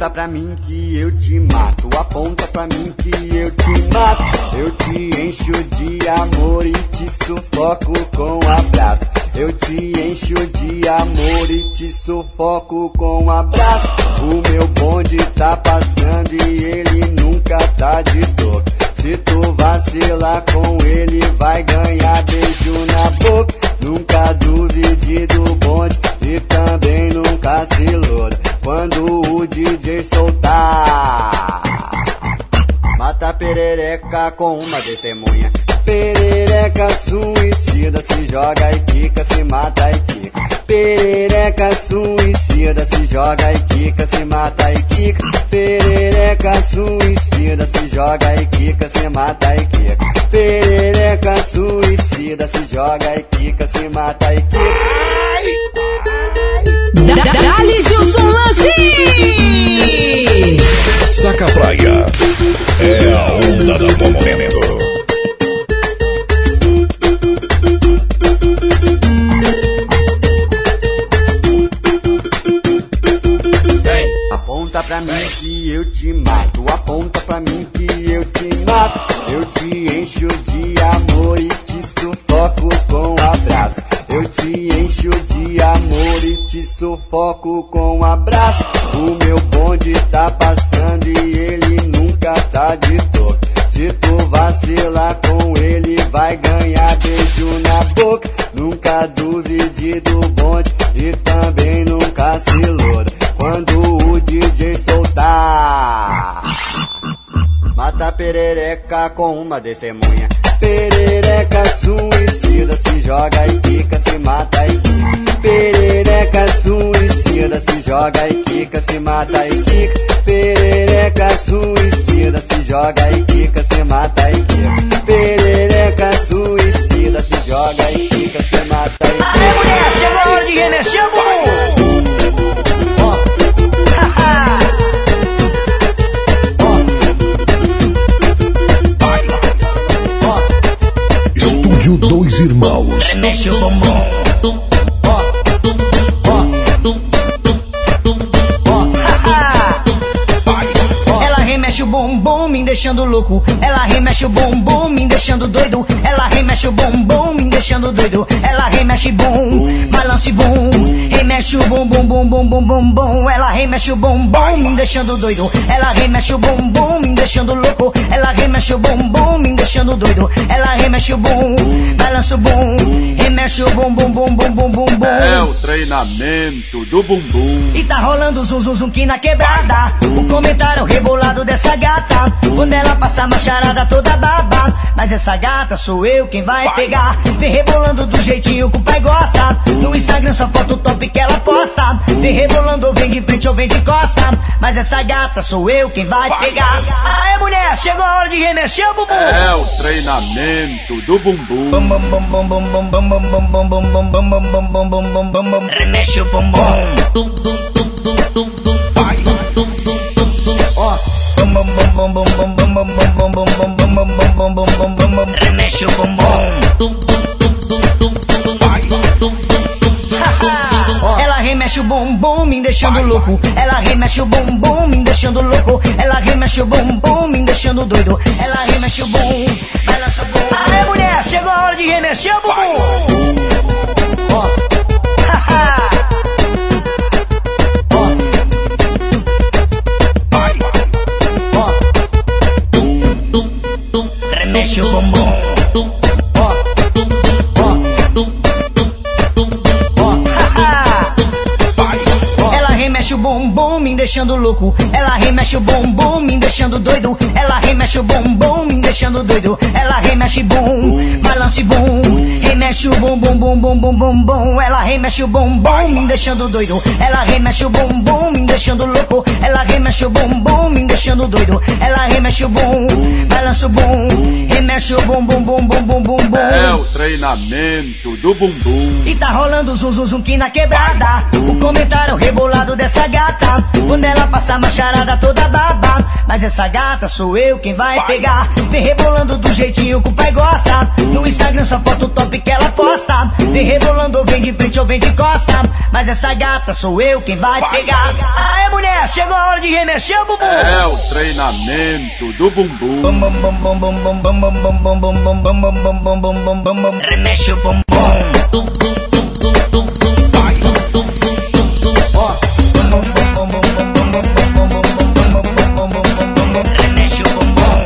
Aponta pra mim que eu te mato, aponta pra mim que eu te mato. Eu te encho de amor e te sufoco com abraço. Eu te encho de amor e te sufoco com abraço. O meu bonde tá passando e ele nunca tá de toque. Se tu vacilar com ele, vai ganhar beijo na boca. Nunca duvide do bonde e também nunca se iluda. Quando o DJ soltar, mata a perereca com uma testemunha. Perereca suicida, se joga e quica, se mata e quica. Perereca suicida, se joga e quica, se mata e quica. Perereca suicida, se joga e quica, se mata e quica. Perereca suicida, se joga e quica, se mata e quica. Dali Gilson Lanche! Saca Praia é a onda do momento. Aponta pra mim que eu te mato, aponta pra mim que eu te mato. Eu te encho de amor e te sufoco com abraço. Eu te encho de amor e te sufoco com abraço. O meu bonde tá passando e ele nunca tá de toque. Se tu vacilar com ele, vai ganhar beijo na boca. Nunca duvide do bonde e também nunca se iluda. Quando o DJ soltar, mata a perereca com uma testemunha. Perereca suicida, se joga e quica, se mata e quica. Perereca suicida, se joga e quica, se mata e quica. Perereca suicida, se joga e quica, se mata e quica. Perereca suicida, se joga e quica, se mata e quica. Aê, mulher, chegou a hora de remexer, bumbum. Estúdio Dois Irmãos. Remexe o bumbum. Ela remexe o bumbum, me deixando louco. Ela remexe o bumbum, me deixando doido. Ela remexe o bumbum, me deixando doido. Ela remexe bum, balance bum. Remexe o bumbum, bum, bum, bum, bum, bum. Ela remexe o bumbum, me deixando doido. Ela remexe o bumbum, me deixando louco. Ela remexe o bumbum, me deixando doido. Ela remexe o bum, balance o bum. Remexe o bumbum, bum, bum, bum, bum, bum. É o treinamento do bumbum. E tá rolando zum, zum, zum que na quebrada. O comentário rebolado dessa gata. Quando ela passa a macharada toda baba. Mas essa gata sou eu quem vai pegar. Vem rebolando do jeitinho que o pai gosta. No Instagram só foto top que ela posta. Vem rebolando ou vem de frente ou vem de costa. Mas essa gata sou eu quem vai pegar. Aê, mulher, chegou a hora de remexer o bumbum. É o treinamento do bumbum. Remexe o bumbum. Remexe o bumbum. Ela remexe o bumbum, me deixando louco. Ela remexe o bumbum, me deixando louco. Ela remexe o bumbum, me deixando doido. Ela remexe o bum, balança o bum. Aê, mulher, chegou a hora de remexer o bumbum. Remexe o bumbum. Ela remexe o bumbum, me deixando louco. Ela remexe o bumbum, me deixando doido. Ela remexe o bumbum, me deixando doido. Ela remexe bum, balance bum. Remexe o bumbum, bum, bum, bum, bum, bum. Ela remexe o bumbum, me deixando doido. Ela remexe o bumbum, me deixando louco. Ela remexe o bumbum, me deixando doido. Ela remexe o bum, balance o bum. Remexe o bumbum, bum, bum, bum, bum, bum. É o treinamento do bumbum. E tá rolando zum, zum, zum que na quebrada. O comentário rebolado dessa gata. Quando ela passa a macharada toda baba. mas essa gata sou eu quem vai pegar. Vem rebolando do jeitinho que o pai gosta. No Instagram só foto top que ela posta. Vem rebolando ou vem de frente ou vem de costa, mas essa gata sou eu quem vai pegar. Aê mulher, chegou a hora de remexer o bumbum. É o treinamento do bumbum. Remexe o bumbum. Remexe o bumbum.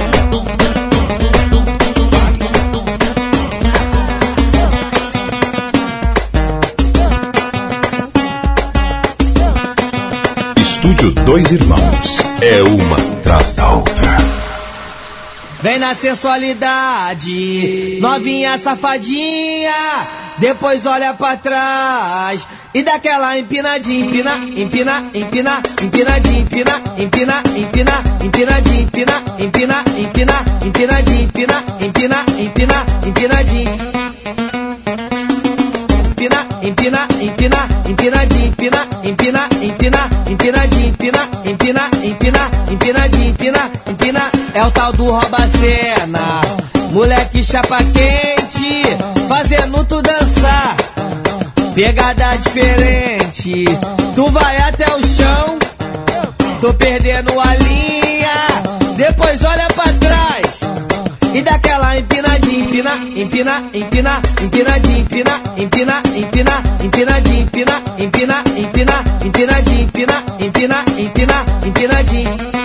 Estúdio Dois Irmãos. É uma atrás da outra. Vem na sensualidade, novinha safadinha, depois olha pra trás e dá aquela empinadinha, empina, empina, empina, empinadinha, empina, empina, empina, empinadinha, empina, empina, empina, empinadinha, empina, empina, empina, empinadinha. Empina, empina, empina, empinadinha, empina, empina, empina, empinadinha, empina, empina, empina, empinadinha, empina, empina. É o tal do rouba-cena, moleque chapa quente, fazendo tu dançar, pegada diferente, tu vai até o chão, tô perdendo a linha, depois olha pra trás e dá aquela empinadinha, empina, empina, empina, empinadinha, empina, empina, empina, empinadinha, empina, empina, empina, empinadinha, empina, empina, empina, empinadinha.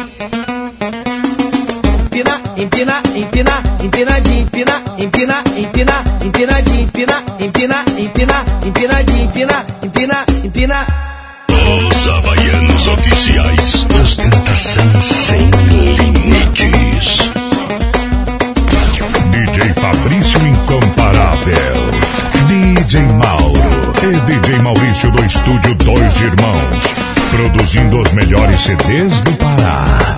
Empina, empina, empinadinha, empina, empina, empina, empinadinha, empina, empina, empina, empinadinha, empina, empina, empina. Os Havaianos Oficiais. Ostentação sem limites. DJ Fabrício Incomparável. DJ Mauro e DJ Maurício do Estúdio Dois Irmãos. Produzindo os melhores CDs do Pará.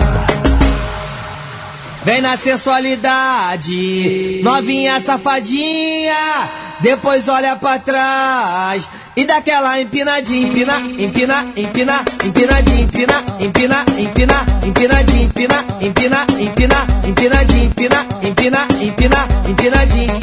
Vem na sensualidade, novinha safadinha, depois olha pra trás e dá aquela empinadinha, empina, empina, empina, empinadinha, empina, empina, empina, empinadinha, empina, empina, empina, empinadinha, empina, empina, empina, empinadinha.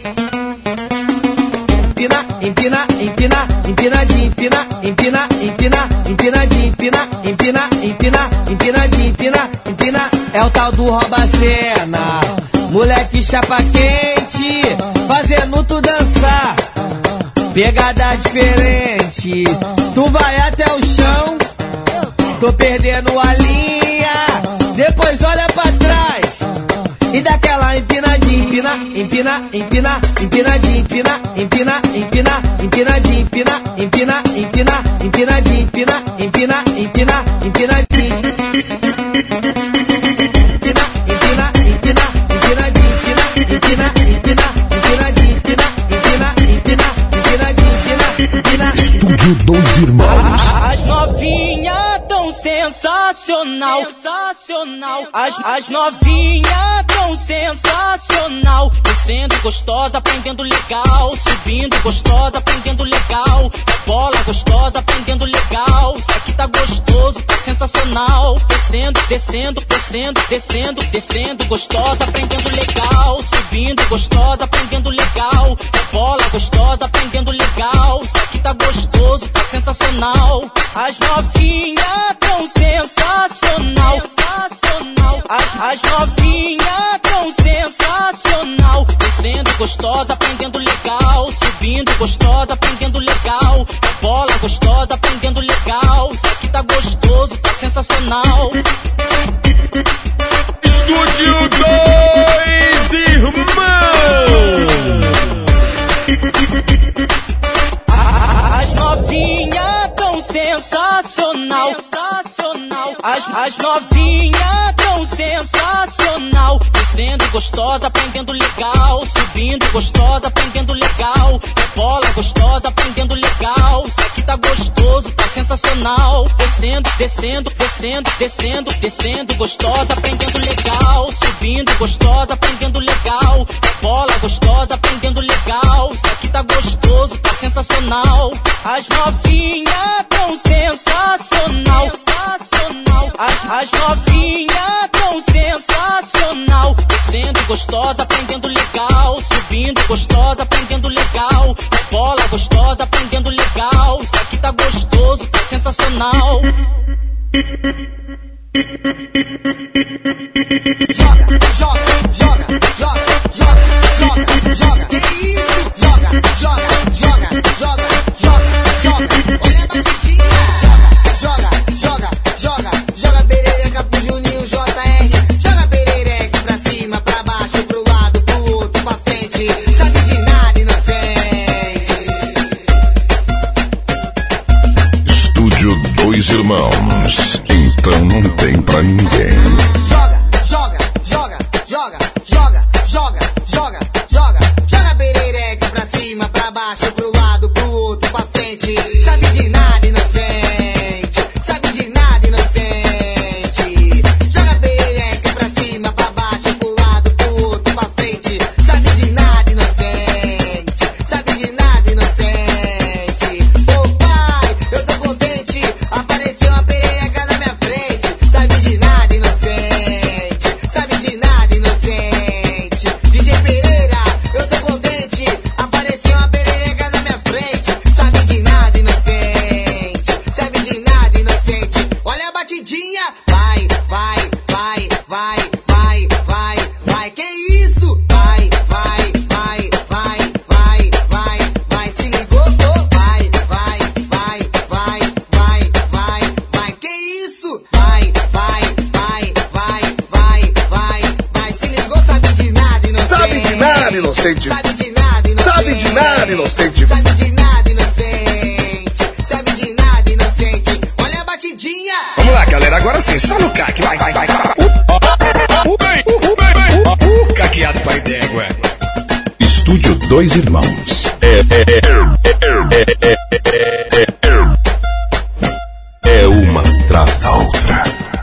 Empina, empina, empina, empinadinha, empina, empina, empina, empinadinha, empina, empina, empina, empinadinha, empina, empina. É o tal do rouba-cena, moleque chapa quente, fazendo tu dançar, pegada diferente, tu vai até o chão, tô perdendo a linha, depois olha pra trás e dá aquela empinadinha, empina, empina, empina, empinadinha, empina, empina, empina, empinadinha, empina, empina, empina, empinadinha, empina, empina, empina, empinadinha. Estúdio Dois Irmãos. As novinhas tão sensacional, sensacional. As novinhas tão sensacional. Descendo gostosa, aprendendo legal. Subindo gostosa, aprendendo legal. Bola gostosa, aprendendo legal. Isso aqui tá gostoso, tá sensacional. Descendo, descendo, descendo, descendo, descendo gostosa, aprendendo legal. Subindo gostosa, aprendendo legal. Bola gostosa, aprendendo legal. Isso aqui tá gostoso, tá sensacional. As novinhas tão sensacional, sensacional. As novinhas tão sensacional. Descendo gostosa, aprendendo legal. Subindo gostosa, aprendendo legal. Bola gostosa, aprendendo legal. Isso aqui tá gostoso, tá sensacional. Estúdio Dois Irmãos. As novinhas tão sensacional, sensacional. As novinhas tão sensacional. Descendo gostosa, aprendendo legal. Subindo gostosa, aprendendo legal. Bola gostosa, aprendendo legal. Isso aqui tá gostoso, tá sensacional. Descendo, descendo, descendo, descendo, descendo gostosa, aprendendo legal. Subindo gostosa, aprendendo legal. Bola gostosa, aprendendo legal. Isso aqui tá gostoso, tá sensacional. As novinhas tão sensacional, sensacional. As novinhas tão sensacional. Descendo gostosa, aprendendo legal. Subindo gostosa, aprendendo legal. Bola gostosa, aprendendo legal. Isso aqui tá gostoso, tá sensacional. Joga, joga, joga, joga, joga, joga, joga. Que isso? Joga, joga, joga, joga, joga, joga. Olha a batidinha. Joga, joga, joga, joga perereca pro Juninho JR. Joga perereca pra cima, pra baixo, pro lado, pro outro, pra frente. Sabe de nada, inocente. Estúdio Dois Irmãos. Então não tem pra ninguém. Joga, joga, joga, joga, joga, joga, joga, joga. Joga perereca pra cima, pra baixo, pro lado, pro outro, pra frente. Sabe de nada, inocente. Sabe de nada, inocente. Joga perereca pra cima, pra baixo, pro lado, pro outro, pra frente. Sabe de nada, inocente. Sabe de nada, inocente. Ô pai, eu tô contente. Apareceu uma perereca na minha frente. Sabe de nada, inocente. Sabe de nada, inocente. DJ Pereira, eu tô contente. Apareceu uma perereca na minha frente. Sabe de nada, inocente. Sabe de nada, inocente. Olha a batidinha. Vai, vai, vai, vai, vai, vai, vai. Que isso? Vai, vai, vai, vai, vai, vai, vai. Se ligou? Oh, vai, vai, vai, vai, vai, vai, vai. Que isso? Vai, vai, vai, vai, vai, vai, vai. Se ligou? Sabe de nada, inocente. Sabe de nada, inocente. Sabe de nada, inocente. Sabe de nada, inocente. Sabe de nada, inocente. Sabe de nada, inocente. Olha a batidinha. Vamos lá, galera, agora sim, só no CAC, vai, vai, vai. Caqueado pai d'égua. Estúdio Dois Irmãos. É uma atrás da outra.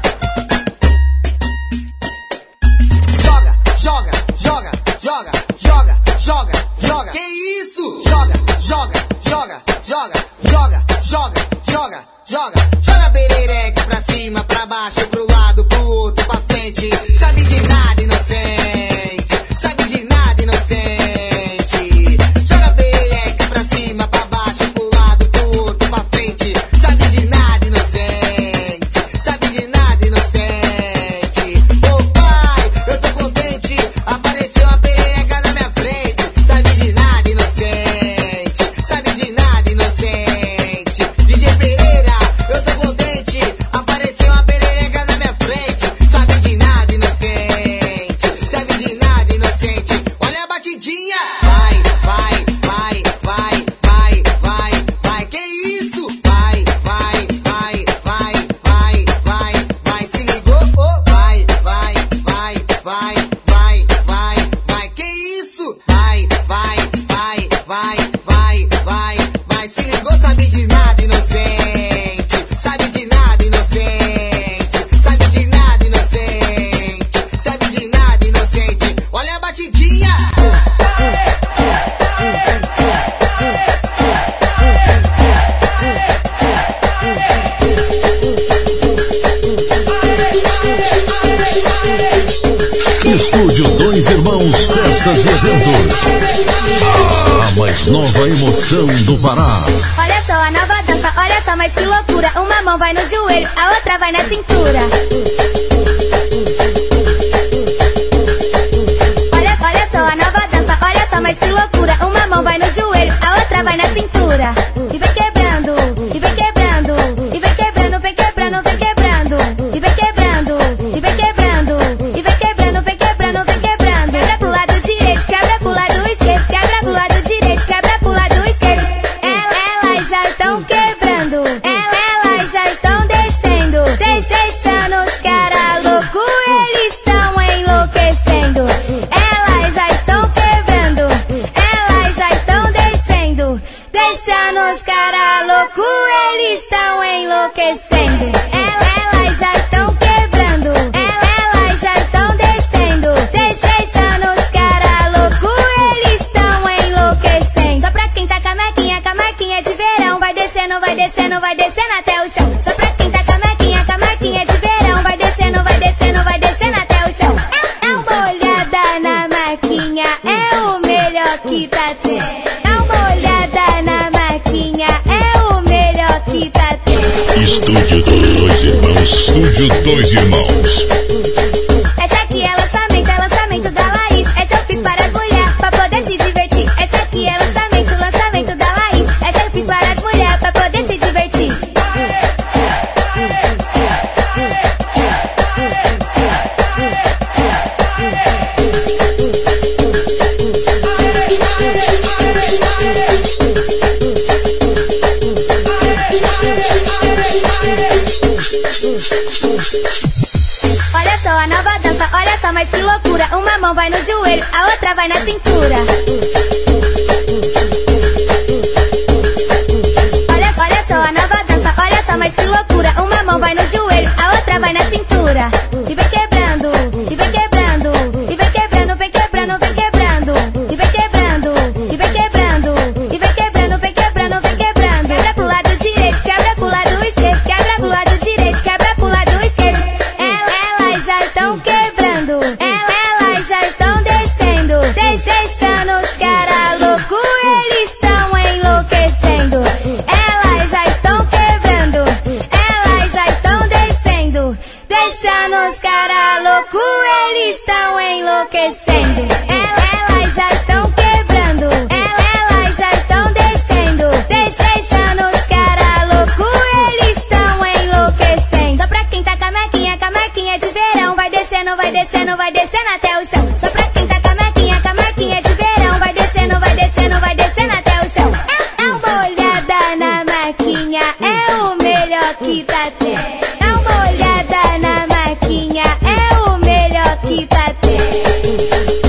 Joga, joga, joga, joga, joga, joga, joga. Que isso? Joga, joga, joga, joga, joga, joga, joga, joga. Joga perereca pra cima, pra baixo, pro lado, pro outro, pra frente. Sabe de nada, inocente. Sabe de nada, inocente. Joga perereca pra cima, pra baixo, pro lado, pro outro, pra frente. Sabe de nada, inocente. Sabe de nada, inocente. Ô pai, eu tô contente. Apareceu uma perereca na minha frente. Sabe de nada, inocente. Sabe de nada, inocente. DJ Pereira, eu tô contente. Apareceu uma perereca na minha frente. Sabe de nada, inocente. Sabe de nada, inocente. Olha a batidinha. Vai, vai, vai, vai, vai, vai, vai. Que isso? Vai, vai, vai, vai, vai, vai, vai. Se ligou? Oh, vai, vai, vai, vai, vai, vai, vai. Que isso? Vai, vai, vai, vai, vai, vai, vai. Se ligou? Sabe de nada, inocente. Sabe de nada, inocente. Sabe de nada, inocente. Sabe de nada, inocente. Olha a batidinha. Estúdio Dois Irmãos Festas e Eventos. A mais nova emoção do Pará. Olha só a nova dança, olha só, mas que loucura. Uma mão vai no joelho, a outra vai na cintura. Olha só a nova dança, olha só, mas que loucura. Uma mão vai no joelho, a outra vai na cintura. E vem quebrando, e vem quebrando, e vem quebrando, vem quebrando, vem quebrando. E vem quebrando, e vem quebrando, e vem quebrando, vem quebrando, vem quebrando. Quebra pro lado direito, quebra pro lado esquerdo, quebra pro lado direito, quebra pro lado esquerdo. Elas já estão quebrando, elas já estão descendo, deixando os caras loucos. a nova dança, olha só, mas que loucura. Uma mão vai no joelho, a outra vai na cintura. Olha só a nova dança, olha só, mas que loucura. Uma mão vai no joelho, a outra vai na cintura. E vem quebrando, e vem quebrando, e vem quebrando, vem quebrando, vem quebrando. E vem quebrando, e vem quebrando, e vem quebrando, vem quebrando, vem quebrando. Quebra pro lado direito, quebra pro lado esquerdo, quebra pro lado direito, quebra pro lado esquerdo. Elas já estão quebrando, elas já estão descendo, deixando os caras loucos, eles estão enlouquecendo. Elas já estão quebrando, elas já estão descendo, deixando os caras loucos, eles estão enlouquecendo. Elas já estão quebrando, elas já estão descendo, deixando os caras loucos, eles estão enlouquecendo. Só pra quem tá camequinha de verão, vai descendo até o chão. Só pra quem tá camequinha de verão, vai descendo até o chão. É uma olhada na maquinha, é o melhor que tá tendo. É uma olhada na maquinha, é o melhor que tá tendo.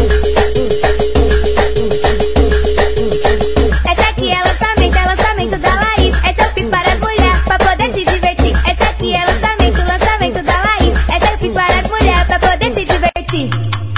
Essa aqui é lançamento da Laís. Essa eu fiz para as mulheres, pra poder se divertir. Essa aqui é lançamento da Laís. Essa eu fiz para as mulheres, pra poder se divertir.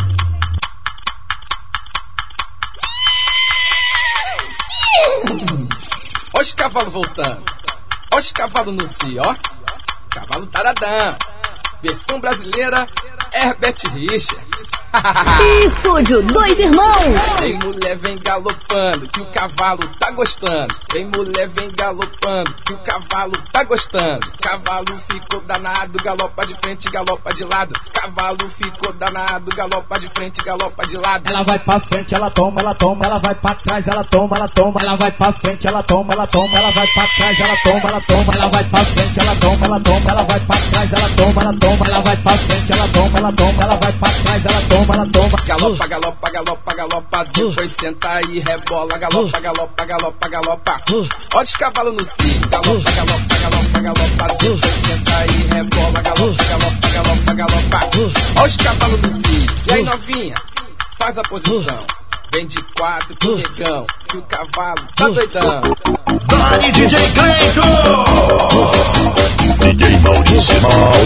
Ó os cavalos voltando, ó os cavalos no cio, ó. Cavalo taradão, versão brasileira, Herbert Richard. Estúdio Dois Irmãos. Vem mulher, vem galopando, que o cavalo tá gostando. Vem mulher, vem galopando, que o cavalo tá gostando. Cavalo ficou danado, galopa de frente, galopa de lado. Cavalo ficou danado, galopa de frente, galopa de lado. Ela vai pra frente, ela toma, ela vai pra trás, ela toma. Ela vai pra frente, ela toma, ela vai pra trás, ela toma. Ela vai pra frente, ela toma, ela vai pra trás, ela toma. Ela vai pra frente, ela toma, ela vai pra trás, ela toma. Galopa, galopa, galopa, galopa, depois senta e rebola. Galopa, galopa, galopa, galopa. Olha os cavalos no cio. Galopa, galopa, galopa, galopa, depois senta e rebola. Galopa, galopa, galopa, galopa. Olha os cavalos no cio. E aí, novinha, faz a posição. Vem de quatro pro negão, que o cavalo tá doidão. Dali DJ Cleiton! DJ Maurício.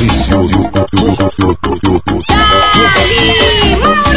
Dali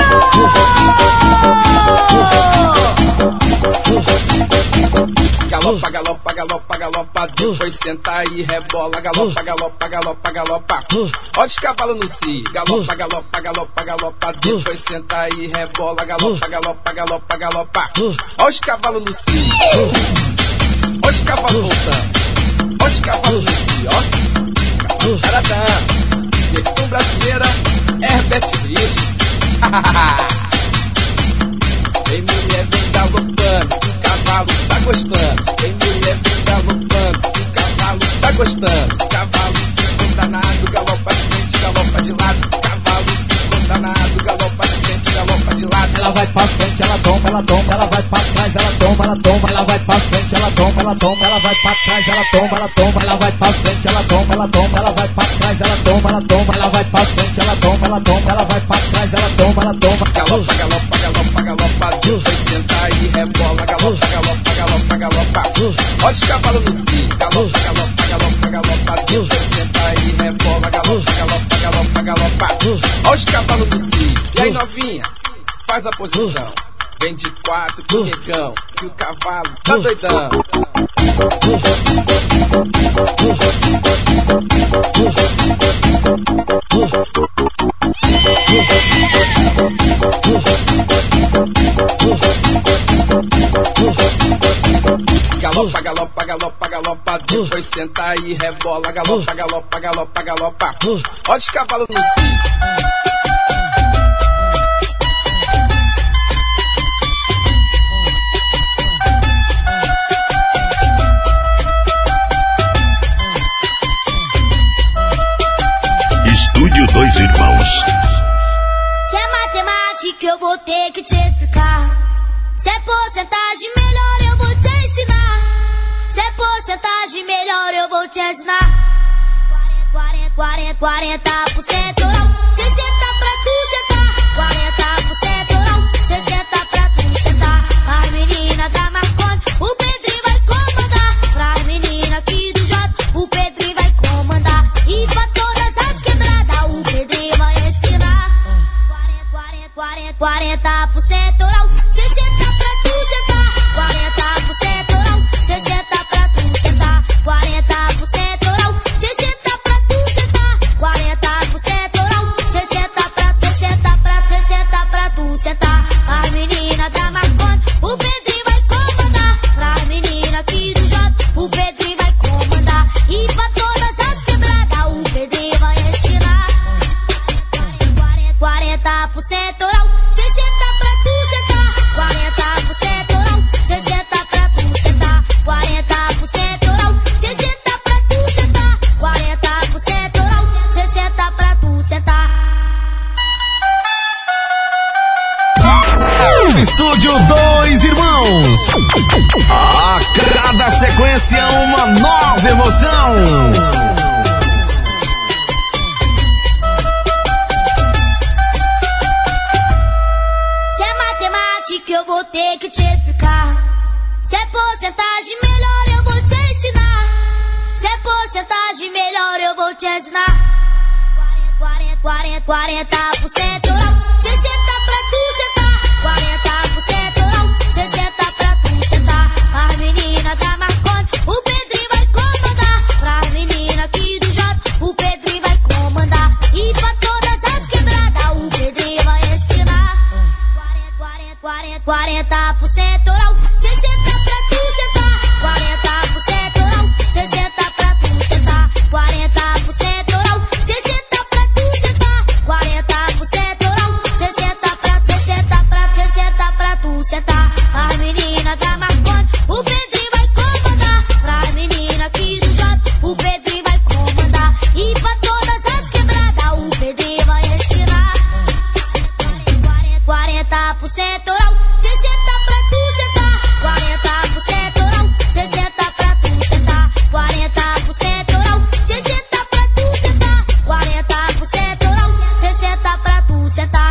Galopa, galopa, galopa, galopa, depois senta e rebola. Galopa, galopa, galopa, galopa. Olha os cavalos no cio. Galopa, galopa, galopa, galopa, depois senta e rebola. Galopa, galopa, galopa, galopa. Olha os cavalos no cio. Olha os cavalos voltando. Olha os cavalos no cio, ó. Cavalo taradão, versão brasileira, Herbert Richard. Vem mulher, vem galopando, que o cavalo tá gostando. Vem mulher, vem galopando, que o cavalo tá gostando. Cavalo ficou danado, galopa de frente, galopa de lado. Cavalo ficou danado, galopa de frente, galopa de lado. Ela vai pra frente, ela toma, ela vai pra trás, ela toma. Ela vai pra frente, ela toma, ela vai pra trás, ela toma. Ela vai pra frente, ela toma, ela vai pra trás, ela toma. Ela vai pra frente, ela toma, ela vai pra trás, ela toma. Galopa, galopa, galopa, galopa, depois senta e rebola. Galopa, galopa, galopa, galopa. Olha os cavalos no cio. Galopa, galopa, galopa, galopa, depois senta e rebola. Galopa, galopa, galopa, galopa. Olha os cavalos no cio. E aí, novinha, faz a posição. Vem de quatro pro negão, que o cavalo tá doidão. Galopa, galopa, galopa, galopa, depois senta e rebola. Galopa, galopa, galopa, galopa. Olha os cavalos no cio. Estúdio Dois Irmãos. Se é matemática eu vou ter que te explicar. Se é porcentagem melhor eu vou te ensinar. Se é porcentagem melhor eu vou te ensinar. 40% não. 60 40% oral, 60 pra tu sentar. 40% oral, 60 pra tu sentar. 40% oral, 60 pra tu sentar. 40% oral, 60 pra tu sentar. Estúdio Dois Irmãos. A cada sequência uma nova emoção. Se é matemática eu vou ter que te explicar. Se é porcentagem melhor eu vou te ensinar. Se é porcentagem melhor eu vou te ensinar. 40% oral, 60 pra tu sentar. 40% oral, 60 pra tu sentar. As meninas da Marconi, o Pedrinho vai comandar. Pras meninas aqui do J, o Pedrinho vai comandar. E pra todas as quebradas, o Pedrinho vai ensinar. 40% oral, 60 pra tu sentar. 40% oral, 60 pra tu sentar. 40% oral, 60 pra tu sentar. 40% oral, 60 pra tu sentar. As meninas da Marconi, o Pedrinho vai comandar. Pras meninas aqui do J, o Pedrinho vai comandar. E pra todas as quebradas, o Pedrinho vai ensinar. 40% oral, 60 pra tu sentar. 40% oral, 60 pra tu sentar. 40% oral, 60 pra tu sentar. 40% oral, 60 pra tu sentar.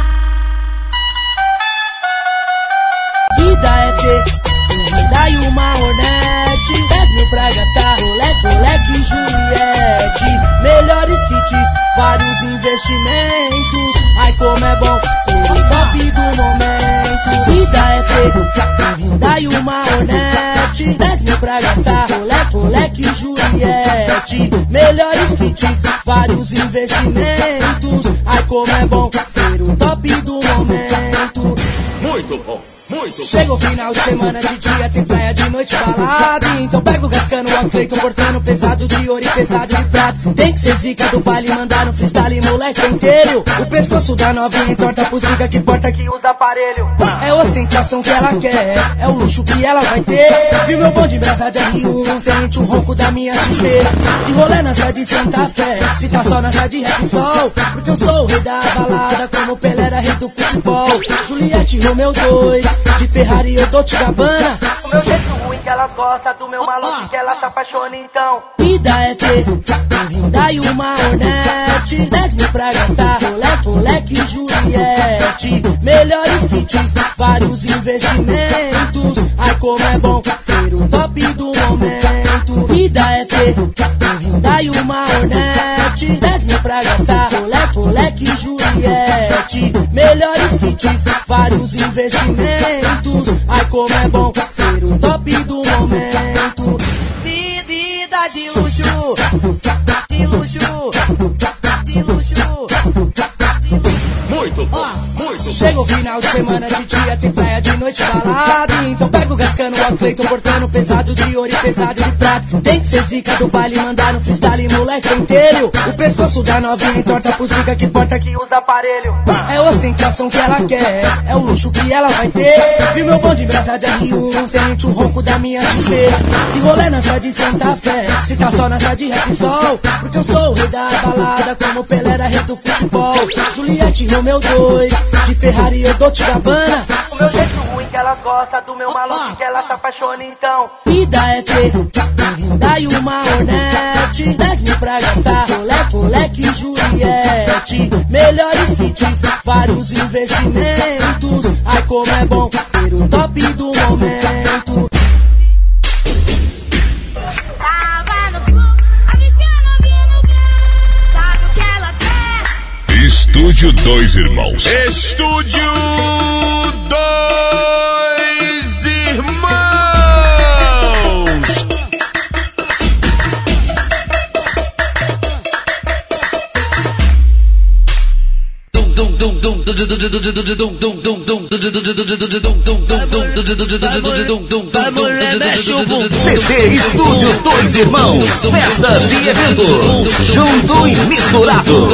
Vida é ter um Hyundai e uma Hornet, 10 mil pra gastar, Rolex, Juliette. Melhores kits, vários investimentos. Ai como é bom ser o top do momento. Vida é ter um Hyundai e uma Hornet, 10 mil pra gastar, Rolex, Juliette. Melhores kits, vários investimentos. Ai como é bom ser o top do momento. Muito bom. Muito bom. Chega o final de semana, de dia tem praia, de noite balada. Então pega o Gascano, o Cleiton cortando pesado de ouro e pesado de prata. Tem que ser zica do vale, mandar no freestyle, moleque inteiro. O pescoço da novinha entorta pro zica que porta que usa aparelho. É ostentação que ela quer, é o luxo que ela vai ter. Viu meu bonde brasa de R1, sente o ronco da minha chusteira. E rolê na cidade de Santa Fé, se tá só na cidade de rap sol. Porque eu sou o rei da balada, como o Pelé era rei do futebol. Juliette, Romeu 2, de Ferrari eu dou te Gabbana. O meu jeito ruim que elas gostam, do meu maluco que elas se apaixonam então. Vida é ter um Hyundai e uma Hornet, 10 mil pra gastar, Rolex, Juliette. Melhores kits, vários investimentos. Ai como é bom ser o top do momento. Vida é ter um Hyundai e uma Hornet, 10 mil pra gastar, Rolex, Juliette. Melhores kits, vários investimentos. Ai como é bom ser o top do momento. Vida de luxo, de luxo, de luxo. Muito bom, muito bom. Chega o final de semana, de dia tem praia, de noite balada. Então pega o Gascano, o Cleiton cortando pesado de ouro e pesado de prata. Tem que ser zica do vale, mandar no freestyle, moleque inteiro. O pescoço da novinha entorta pro zica que porta que usa aparelho. É ostentação que ela quer, é o luxo que ela vai ter. Viu meu bonde brasa de R1, sente o ronco da minha chusteira. E rolê na cidade de Santa Fé, se tá só na cidade de rap sol. Porque eu sou o rei da balada, como o Pelé era rei do futebol. Juliette, Romeu 2, de Ferrari eu dou te Gabbana. O meu jeito ruim que elas gostam, do meu maluco que elas se apaixonam então. Vida é ter um Hyundai e uma Hornet, 10 mil pra gastar, Rolex, Juliette. Melhores kits, vários investimentos. Ai como é bom ser o top do momento. Estúdio Dois Irmãos. Estúdio Dois Irmãos. Dum dum CD Estúdio Dois Irmãos, festas e eventos, junto e misturado.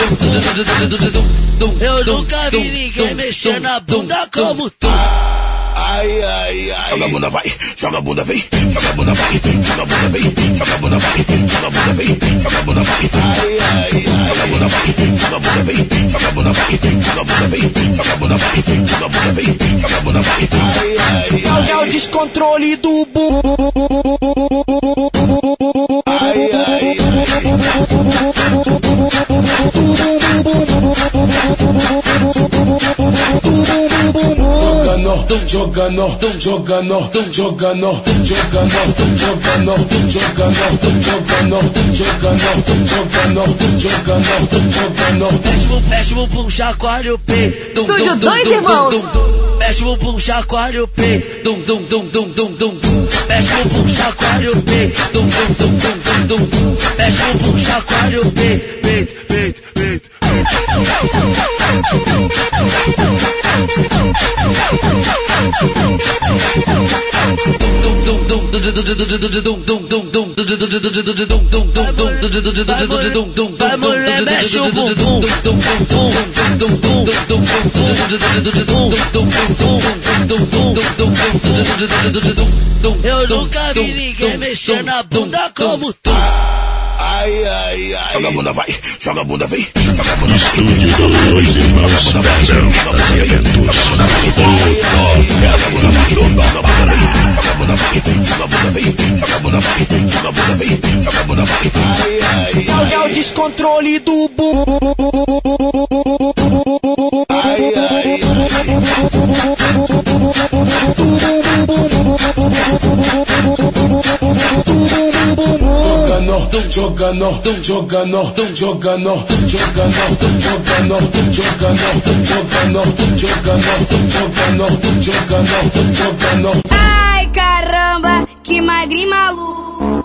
Eu nunca vi ninguém mexer na bunda como tu. Ai, ai, ai. Joga a bunda, vai. Joga a bunda, vem. Joga a bunda, vai. Joga a bunda, vem. Joga a bunda, vai. Joga a bunda, vem. Joga a bunda, vai. Ai, ai, ai. Joga a bunda, vai. Joga a bunda, vem. Joga a bunda, vai. Joga a bunda, vem. Joga a bunda, vai. Joga a bunda, vem. Joga a bunda, vai. Ai, ai, ai. É o descontrole do bum. Ai, ai, ai. Jogando, jogando, jogando, jogando, jogando, jogando, jogando, jogando, jogando. Mexe o bumbum, chacoalha o peito. Estúdio Dois Irmãos. Mexe o bumbum, chacoalha o peito. Mexe o bumbum, chacoalha o peito. Mexe o bumbum, chacoalha o peito. Peito, peito. Vai mulher, mexe o bumbum. Eu nunca vi ninguém mexer na bunda como tu. Ai, ai, ai. Joga a bunda, vai. Joga a bunda, vem. Joga a bunda, Estúdio Dois Irmãos, festas e eventos. joga a bunda, vai. Joga a bunda, vai. Joga a bunda, vem. Joga a bunda, vai. Joga a bunda, vem. Joga a bunda, vai. Ai, ai, ai. É o descontrole do bum. Ai, ai, jogando, jogando, jogando, jogando, jogando, jogando, jogando, jogando, jogando. Ai, caramba, que magrinho maluco.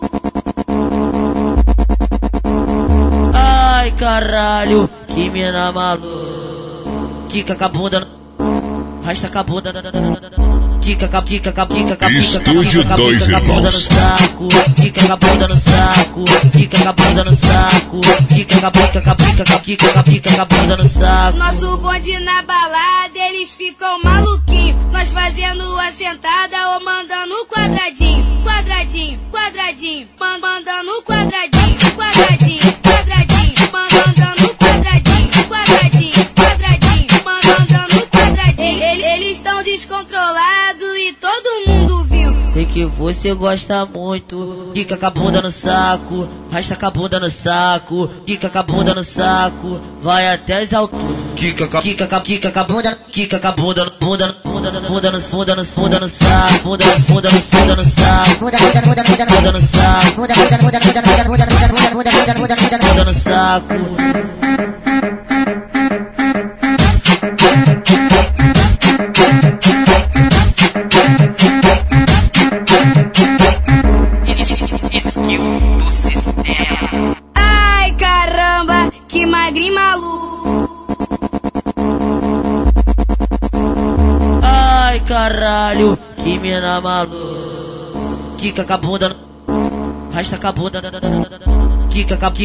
Ai, caralho, que mina maluca. Quica com a bunda, rasta com a bunda. Quica com a Estúdio Dois Irmãos. Quica com a bunda no saco. Quica com a bunda no saco. Quica com a bunda no saco. Nosso bonde na balada, eles ficam maluquinhos. Nós fazendo a sentada ou mandando quadradinho. Quadradinho, quadradinho, mandando quadradinho. Quadradinho, quadradinho, mandando quadradinho. Quadradinho, quadradinho, mandando quadradinho. Eles estão descontrolados e todo mundo viu. Sei que você gosta muito. Quica com a bunda no saco. Rasta com a bunda no saco. Quica com a bunda no saco. Vai até as alturas. Quica com a bunda. Quica com a bunda no saco. Bunda no saco. Bunda no saco. Bunda no saco. Skill do sistema. Ai, caramba, que magrinho maluco. Ai, caralho, que mina maluca. Quica com a bunda, rasta com a bunda. Quica com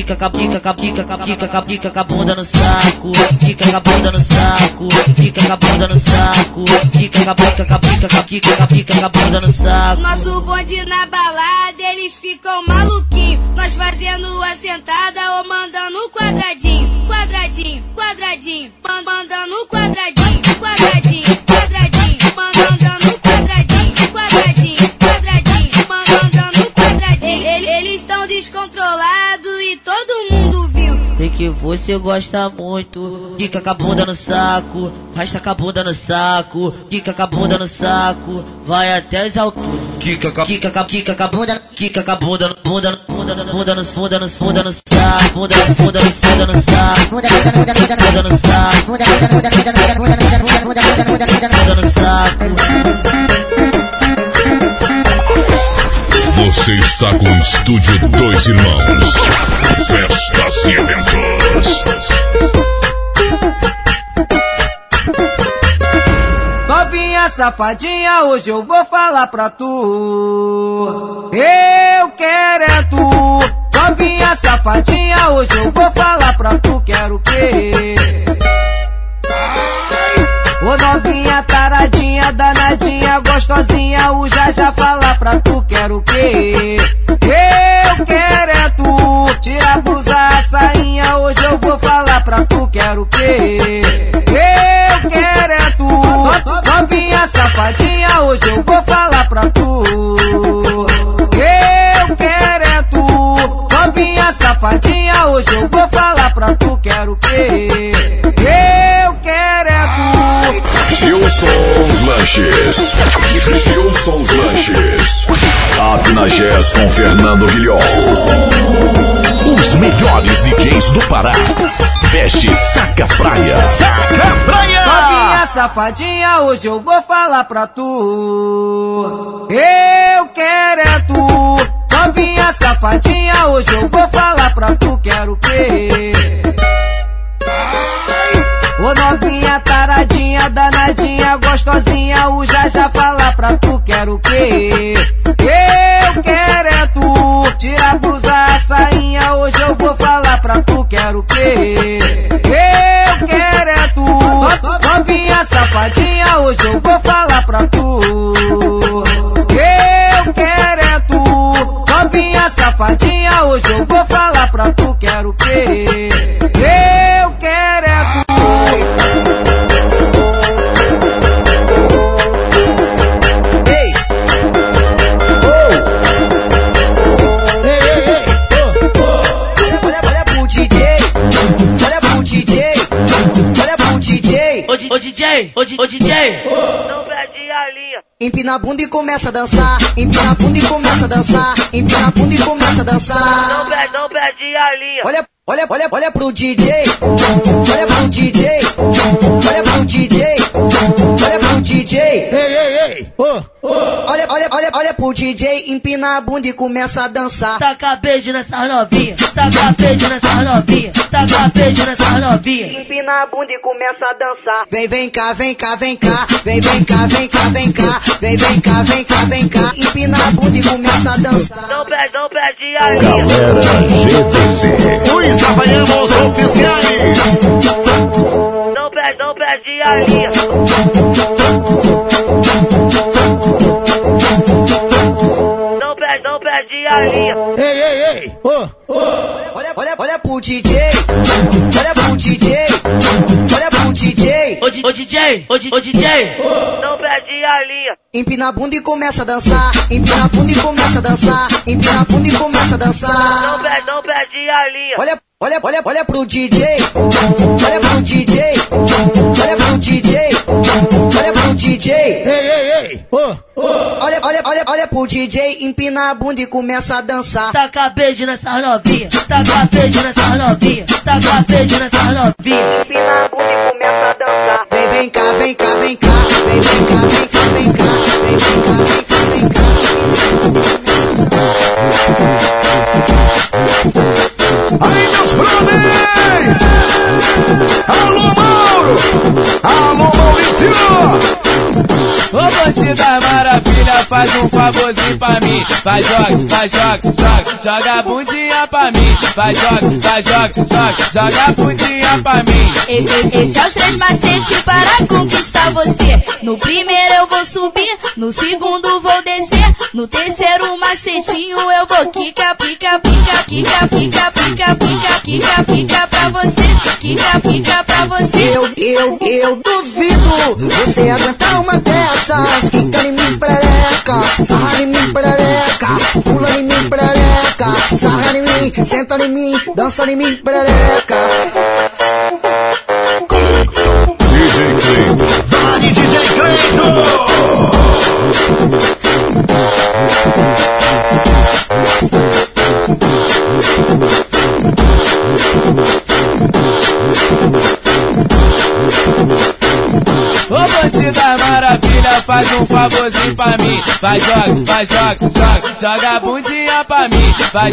a bunda no saco. Quica com a bunda no saco. Quica com a bunda no saco. Quica com a bunda no saco. Nosso bonde na balada, eles ficam maluquinhos. Nós fazendo a sentada ou mandando quadradinho. Quadradinho, quadradinho, mandando quadradinho. Quadradinho, quadradinho, mandando quadradinho. Quadradinho, quadradinho, mandando quadradinho. Eles estão descontrolados e todo mundo viu. Sei que você gosta muito. Quica com a bunda no saco. Rasta com a bunda no saco. Quica com a bunda no saco. Vai até as alturas. Quica com a bunda. Quica com a bunda. Bunda no saco. Bunda no saco. Bunda no saco. Você está com o Estúdio Dois Irmãos. Festas e eventos. safadinha, hoje eu vou falar pra tu. Eu quero é tu. Novinha safadinha, hoje eu vou falar pra tu. Quero o quê? Ô novinha taradinha, danadinha, gostosinha, o já falar pra tu. Quero o quê? Eu quero é tu. Tira a blusa, a sainha, hoje eu vou falar pra tu. Quero o quê? Eu quero é tu. Novinha safadinha, hoje eu vou falar pra tu. Eu quero é tu. Novinha safadinha, hoje eu vou falar pra tu. Quero o quê? Eu quero é tu. Gilson's Lanches. Gilson's Lanches. Abinagés com Fernando Guilhol. Os melhores DJs do Pará. Veste Saca Praia. Saca Praia! Novinha safadinha, hoje eu vou falar pra tu. Eu quero é tu. Novinha safadinha, hoje eu vou falar pra tu. Quero o quê? Ô novinha taradinha, danadinha, gostosinha, o já falar pra tu. Quero o quê? Eu quero é tu. Tira a blusa, a sainha, hoje eu vou falar pra tu. Quero o quê? Eu quero é tu. Novinha safadinha, hoje eu vou falar pra tu. Eu quero é tu. Novinha safadinha, hoje eu vou falar pra tu. Quero o quê? Eu quero é tu. Ô DJ, não perde a linha. Empina a bunda e começa a dançar. Empina a bunda e começa a dançar. Empina a bunda e começa a dançar. Não perde a linha. Olha pro DJ. Olha pro DJ. Olha pro DJ. Olha pro DJ. Ei. Olha pro DJ, empina a bunda e começa a dançar. Taca beijo nessa novinha. Taca beijo nessa novinha. Taca beijo nessa novinha. Empina a bunda e começa a dançar. Vem cá. Vem cá. Vem cá. Vem cá. Empina a bunda e começa a dançar. Não perde a linha. Galera GTC. Os Havaianos Oficiais. Não perde a linha. Não perde a linha. Ei. Olha pro DJ. Olha pro DJ. Olha pro DJ. Ô DJ. Não perde a linha. Empina a bunda e começa a dançar. Empina a bunda e começa a dançar. Empina a bunda e começa a dançar. Não perde a linha. Olha pro DJ. Olha pro DJ. Olha pro DJ. Olha pro DJ. Ei. Olha pro DJ, empina a bunda e começa a dançar. Taca beijo nessa novinha. Taca beijo nessa novinha. Taca beijo nessa novinha. Empina a bunda e começa a dançar. Vem cá. Aí, meus brothers! Alô, Mauro! Alô, Maurício! Ô bandida maravilha, faz um favorzinho pra mim. Vai, joga a bundinha pra mim. Vai, joga a bundinha pra mim. Esse é os 3 macetes para conquistar você. No primeiro eu vou subir, no segundo vou descer, no terceiro macetinho eu vou quica pra você, pra você. Eu duvido você aguentar uma dessas. Quica em mim, perereca, sarra em mim, perereca, pula em mim, perereca, sarra em mim, senta em mim, dança em mim, perereca. DJ Cleiton. Dali, DJ Cleiton! Ô bandida maravilha, faz um favorzinho pra mim. Vai, joga a bundinha pra mim. Vai,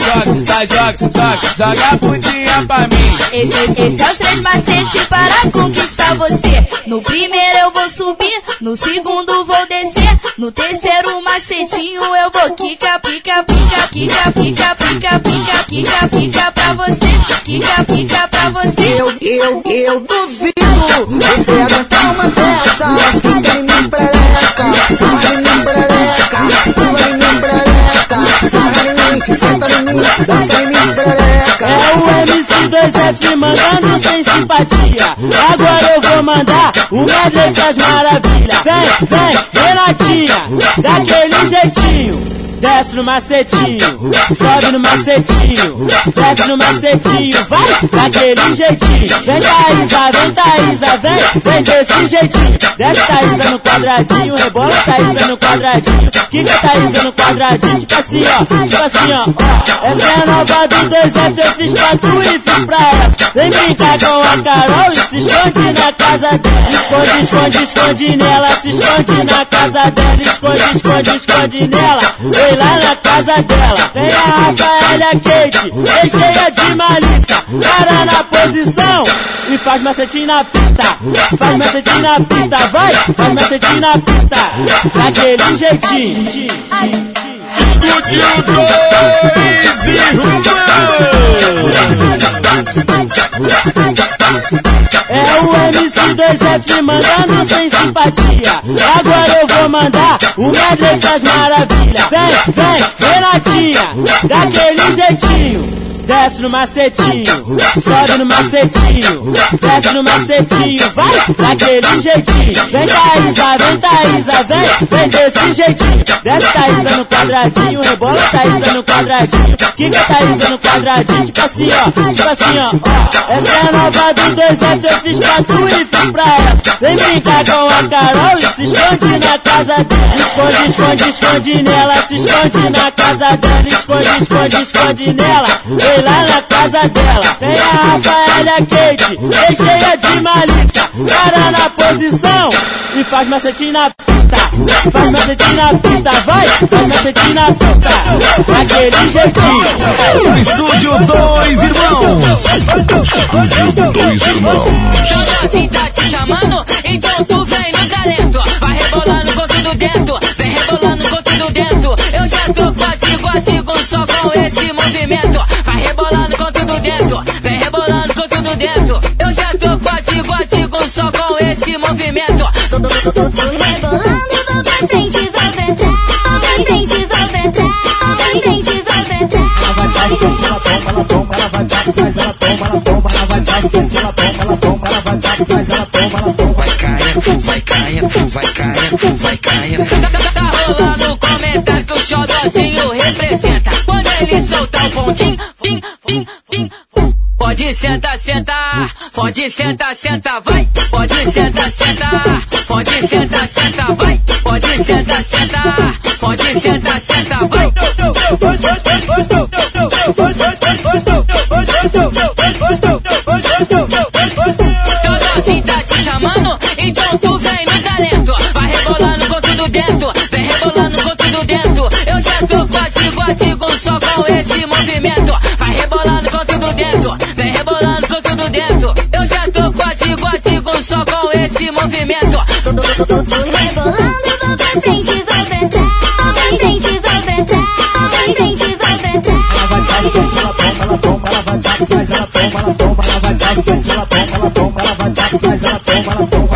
joga a bundinha pra mim. Esse é os 3 macetes para conquistar você. No primeiro eu vou subir, no segundo vou descer, no terceiro macetinho eu vou quica, pica, pica, quica, pica, pica, pica, quica, pica pra você, quica, pica pra você. Eu duvido você aguentar uma dessas. Fica em mim, perereca, sarra em mim, perereca, pula em mim, perereca, sarra em mim, senta em mim, dança em mim, perereca. É o MC2F mandando sem simpatia. Agora eu vou mandar o medley das maravilhas. Vem, Renatinha, daquele jeitinho. Desce no macetinho, sobe no macetinho, desce no macetinho, vai daquele jeitinho. Vem Thaísa, vem desse jeitinho. Desce Thaísa no quadradinho, rebola Thaísa no quadradinho, quica Thaísa no quadradinho, tipo assim ó. Essa é a nova do 2F, eu fiz pra tu e fiz pra ela. Vem brincar com a Carol e se esconde na casa dela. Esconde nela, se esconde na casa dela. Esconde nela. Vem lá na casa dela, tem a Rafaela e a Kate, bem cheia de malícia, para na posição e faz macetinho na pista, faz macetinho na pista, vai, faz macetinho na pista, daquele jeitinho. Estúdio 2 Irmãos. É o MC2F mandando sem simpatia. Agora eu vou mandar o medley das maravilhas. Vem, Renatinha, daquele jeitinho. Desce no macetinho, sobe no macetinho, desce no macetinho, vai daquele jeitinho. Vem Thaísa, vem desse jeitinho. Desce Thaísa no quadradinho, rebola Thaísa no quadradinho, quica Thaísa no quadradinho, tipo assim ó. Essa é a nova do 2F, eu fiz pra tu e fiz pra ela. Vem brincar com a Carol e se esconde na casa dela. Esconde nela, se esconde na casa dela. Esconde nela. Vem lá na casa dela, tem a Rafaela e a Kate, bem cheia de malícia, para na posição e faz macetinho na pista, faz macetinho na pista, vai, faz macetinho na pista, daquele jeitinho. Estúdio 2 Irmãos. Estúdio 2 Irmãos. Assim tá te chamando, então tu vem no talento, vai rebolando com tudo dentro, vem rebolando com tudo dentro. Eu já tô quase só com esse movimento. Vai rebolando com tudo dentro, vem rebolando com tudo dentro. Eu já tô quase só com esse movimento. Rebolando, vou pra frente, vou pra trás. Pra frente, vou pra trás. Pra frente, vou pra trás. Ela toma, ela vai pra trás, ela toma, ela vai pra frente, ela toma, ela vai pra trás, ela toma. Vai caindo. Tá rolando o comentário que o xodózinho representa. Quando ele soltar o pontinho, pode sentar, pode sentar, vai. Pode sentar, pode sentar, vai. Pode sentar, pode sentar, vai. Xodózinho tá te chamando, então tu vem no talento. Vai rebolando com tudo dentro, vem rebolando com tudo dentro. Eu já tô quase só com esse movimento. Vai rebolando com tudo dentro, vem rebolando com tudo dentro. Eu já tô quase só com esse movimento. Rebolando, vou pra frente, vou pra trás. Pra frente, vou pra trás. Pra frente, vou pra trás. Ela vai pra frente, ela toma, ela vai pra trás, ela toma, ela vai pra frente, ela toma, ela vai pra trás, ela toma.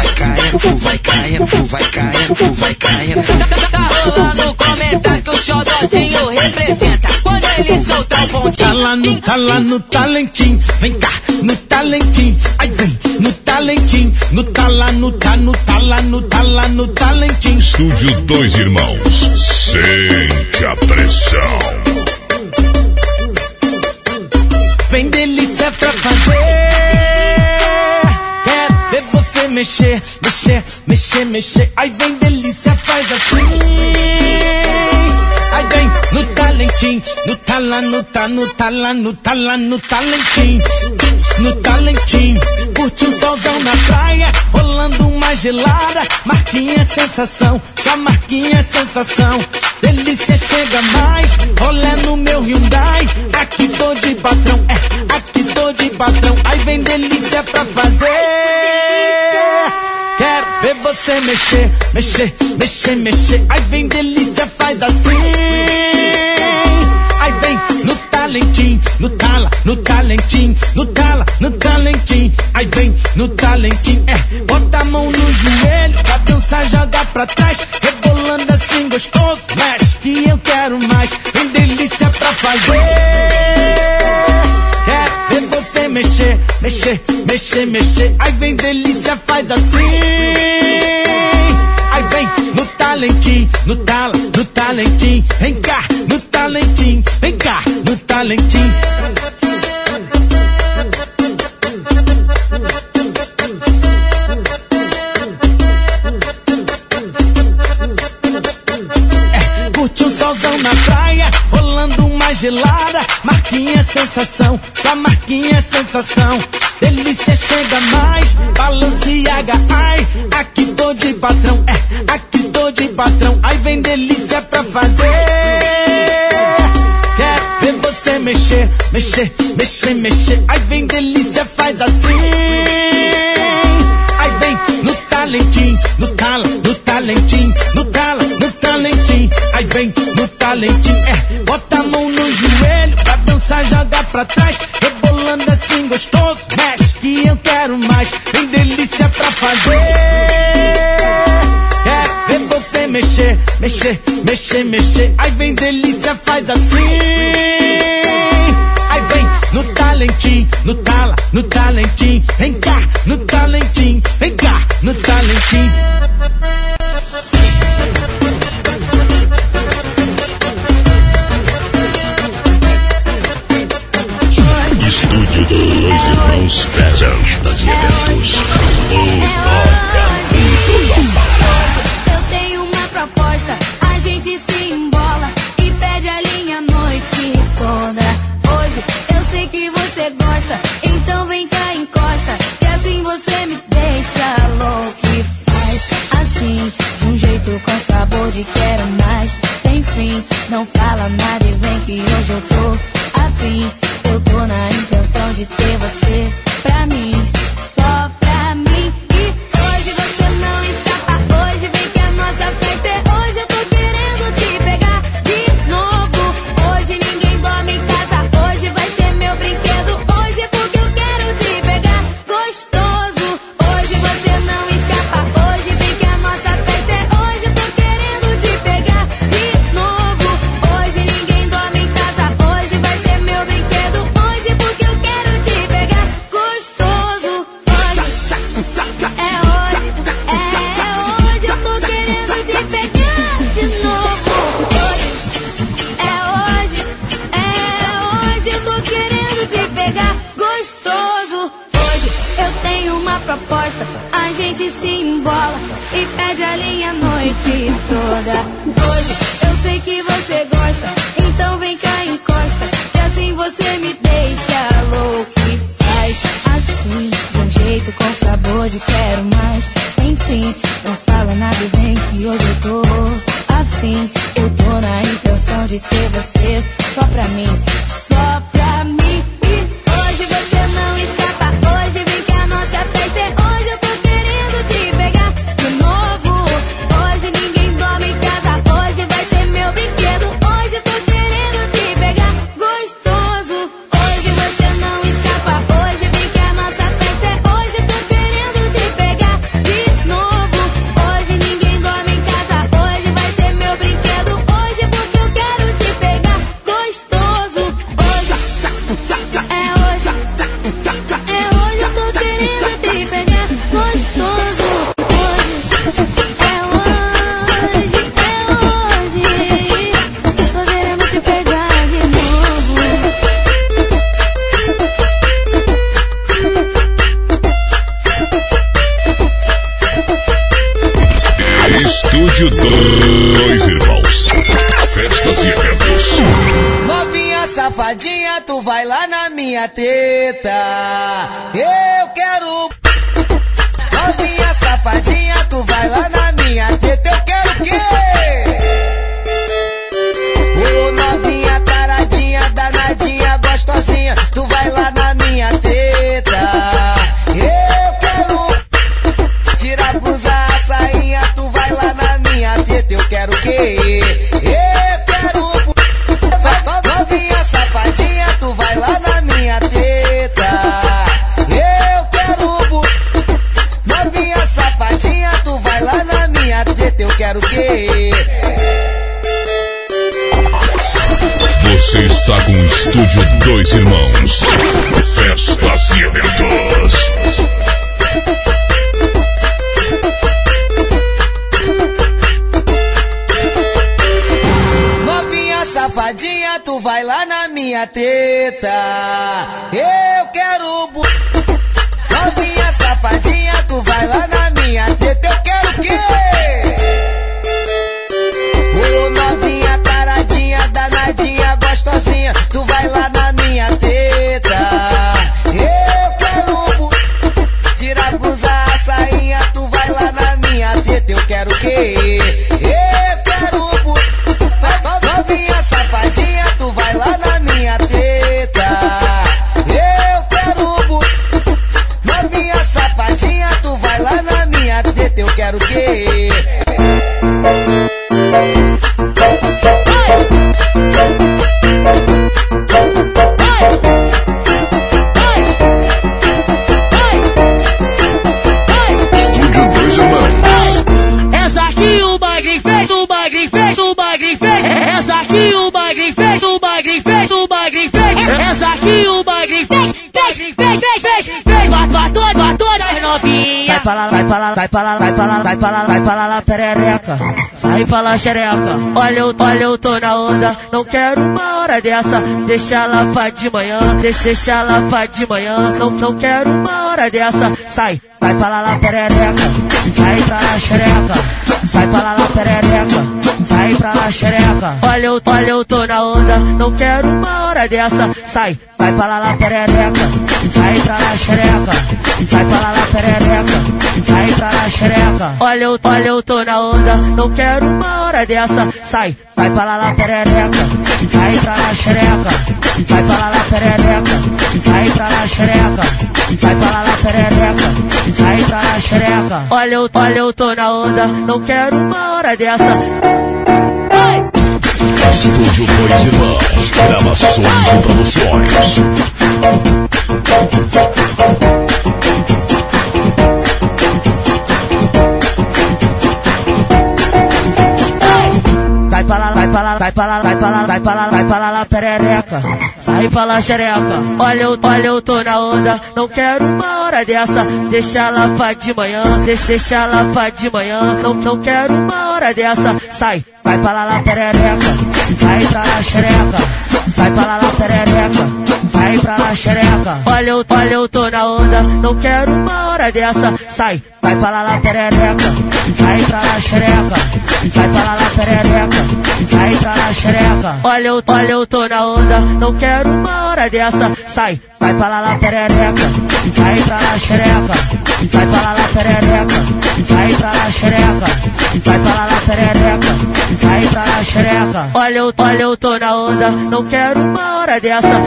Vai caindo. Tá rolando o comentário que o xodózinho representa. Quando ele soltar o pontinho, tá lá no talentinho, vem cá, no talentinho, ai vem, no talentinho, tá lá no talentinho. Estúdio 2 Irmãos. Sente a pressão. Vem delícia pra fazer. Quero ver você mexer. Ai vem delícia, faz assim. Ai vem no talentinho, no talentinho. Curte um solzão na praia, rolando uma gelada. Marquinha é sensação, só marquinha é sensação. Delícia chega mais, rolê no meu Hyundai. Aqui tô de patrão, aqui tô de patrão. Aí vem delícia pra fazer. ver você mexer, mexer, mexer, mexer. Aí vem delícia, faz assim. Aí vem no talentinho, no tala, no talentinho, no tala, no talentinho. Aí vem no talentinho, bota a mão no joelho, pra dançar, joga pra trás, rebolando assim gostoso, mexe que eu quero mais. Vem delícia pra fazer. Ver você mexer, mexer, mexer, mexer. Aí vem delícia, faz assim. Aí vem no talentinho, no tala, no talentinho. Vem cá, no talentinho, vem cá, no talentinho. Curte um solzão na praia, rolando uma gelada. Marquinha é sensação, só Marquinha é sensação. Delícia chega mais, Balenciaga, ai. Aqui tô de patrão, aqui tô de patrão. Aí vem delícia pra fazer. Quer ver você mexer, mexer, mexer, mexer. Aí vem delícia, faz assim. Aí vem no talentinho, no tala, no talentinho, no tala, no talentinho. Aí vem no talentinho, bota a mão no joelho, pra dançar, joga pra trás, rebolando assim gostoso, mexe que eu quero mais. Vem delícia pra fazer. Ver você mexer, mexer, mexer, mexer. Aí vem delícia, faz assim. Aí vem no talentinho, no tala, no talentinho. Vem cá, no talentinho, vem cá, no talentinho. Estúdio Dois Irmãos, festas e eventos. Eu tenho uma proposta, a gente se embola e pede a linha a noite toda. Hoje eu sei que você gosta, então vem cá, encosta, que assim você me deixa louco e faz assim, de um jeito com sabor de quero mais, sem fim. Não fala nada e vem que hoje eu tô afim. Eu tô na intenção de ter você pra mim, só pra mim. E hoje você não escapa, hoje vem que a nossa festa é hoje. Eu tô querendo te pegar de novo. Hoje ninguém dorme em casa, hoje vai ser meu brinquedo. Hoje porque eu quero te pegar gostoso. Hoje você não escapa, hoje vem que a nossa festa é hoje. Eu tô querendo te pegar de novo. Hoje ninguém dorme em casa, hoje vai ser meu brinquedo. Hoje porque eu quero te pegar gostoso. Hoje é hoje, eu tô querendo te pegar de novo. Hoje eu tô querendo te pegar gostoso. Hoje eu tenho uma proposta, a gente se embola e pede a linha a noite toda. Hoje eu sei que você gosta, então vem cá, encosta, que assim você me deixa louco e faz assim, de um jeito com sabor de quero mais, sem fim. Não fala nada e vem que hoje eu tô afim. Eu tô na intenção de ter você só pra mim, só pra mim. E hoje você não escapa, hoje vem que a nossa festa é hoje. Eu tô querendo te pegar de novo. Hoje ninguém dorme em casa, hoje vai ser meu brinquedo. Hoje eu tô querendo te pegar gostoso. Hoje você não escapa, hoje vem que a nossa festa é hoje. Eu tô querendo te pegar de novo. Hoje ninguém dorme em casa, hoje vai ser meu brinquedo. Hoje porque eu quero te pegar gostoso. Hoje é hoje, eu tô querendo te pegar gostoso. Hoje é hoje, tô querendo te pegar de novo. Estúdio Dois Irmãos, festas e eventos. Novinha safadinha, tu vai lá na minha teta. Eu quero. Novinha safadinha, tu vai lá na minha teta. Eu quero o quê? Ô novinha taradinha, danadinha, gostosinha, tu vai lá na minha teta. Eu quero tirar a blusa, quero o quê? Eu quero novinha safadinha, tu vai lá na minha teta. Eu quero novinha safadinha, tu vai lá na minha teta. Eu quero o quê? Você está com o Estúdio Dois Irmãos. Festas e eventos. Novinha safadinha, tu vai lá na minha teta. Eu quero novinha safadinha, tu vai lá na minha teta. Eu quero o quê? Ô novinha taradinha, danadinha, gostosinha, tu vai lá na minha teta. Eu quero tirar a blusa, a sainha, tu vai lá na minha teta. Eu quero o quê? Eu quero novinha safadinha, tu vai lá na minha teta. Eu quero novinha safadinha, tu vai lá na minha teta. Eu quero o quê? Estúdio Dois Irmãos. Essa aqui o Magri fez, o Magri fez, o Magri fez. Essa aqui o Magri fez, o Magri fez, o Magri fez. Essa aqui o Magri fez, fez. Batou das novinhas. Vai pra lá, vai pra lá, vai pra lá, vai pra lá, vai pra lá, vai pra lá, perereca. Sai pra lá, xereca. Olha, eu tô na onda. Não quero uma hora dessa. Deixa ela faz de manhã. Deixa ela faz de manhã. Não quero uma hora dessa. Sai pra lá, perereca. Sai pra lá, xereca. Sai pra lá, perereca. Sai pra lá, xereca. Olha, eu tô na onda. Não quero uma hora dessa. Sai pra lá, perereca. Sai pra lá, xereca. Sai pra lá, perereca. Sai pra lá, xereca. Olha, eu tô na onda. Não quero uma hora dessa. Sai pra lá, perereca. Sai pra lá, xereca. Sai pra lá, perereca. Sai pra lá, xereca. Sai pra lá, perereca. Sai pra lá, xereca. Olha, eu tô na onda. Não quero uma hora dessa. Estúdio Dois Irmãos. Gravações e produções. Vai pra lá, vai pra lá, vai pra lá, vai pra lá, vai pra lá, vai pra lá, perereca. Sai pra lá, xereca. Olha, eu tô na onda. Não quero uma hora dessa. Deixa ela faz de manhã. Deixa ela faz de manhã. Não quero uma hora dessa. Sai pra lá, perereca. Sai pra lá, xereca. Sai pra lá, perereca. Sai pra lá, xereca. Olha, eu tô na onda. Não quero uma hora dessa. Sai pra lá, perereca. Sai pra lá, xereca. Sai pra lá, perereca. Sai pra lá, xereca. Olha, eu tô na onda. Não quero uma hora dessa. Sai pra lá, perereca. Sai pra lá, xereca. Sai pra lá, perereca. Sai pra lá, xereca. Sai pra lá, perereca. Sai pra lá, xereca. Olha, eu tô na onda. Não quero uma hora dessa.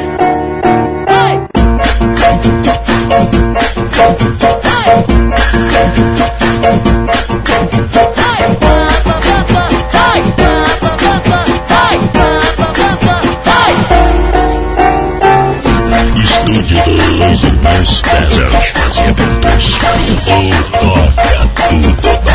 Estúdio Dois Irmãos Festas e eventos. E toca tudo.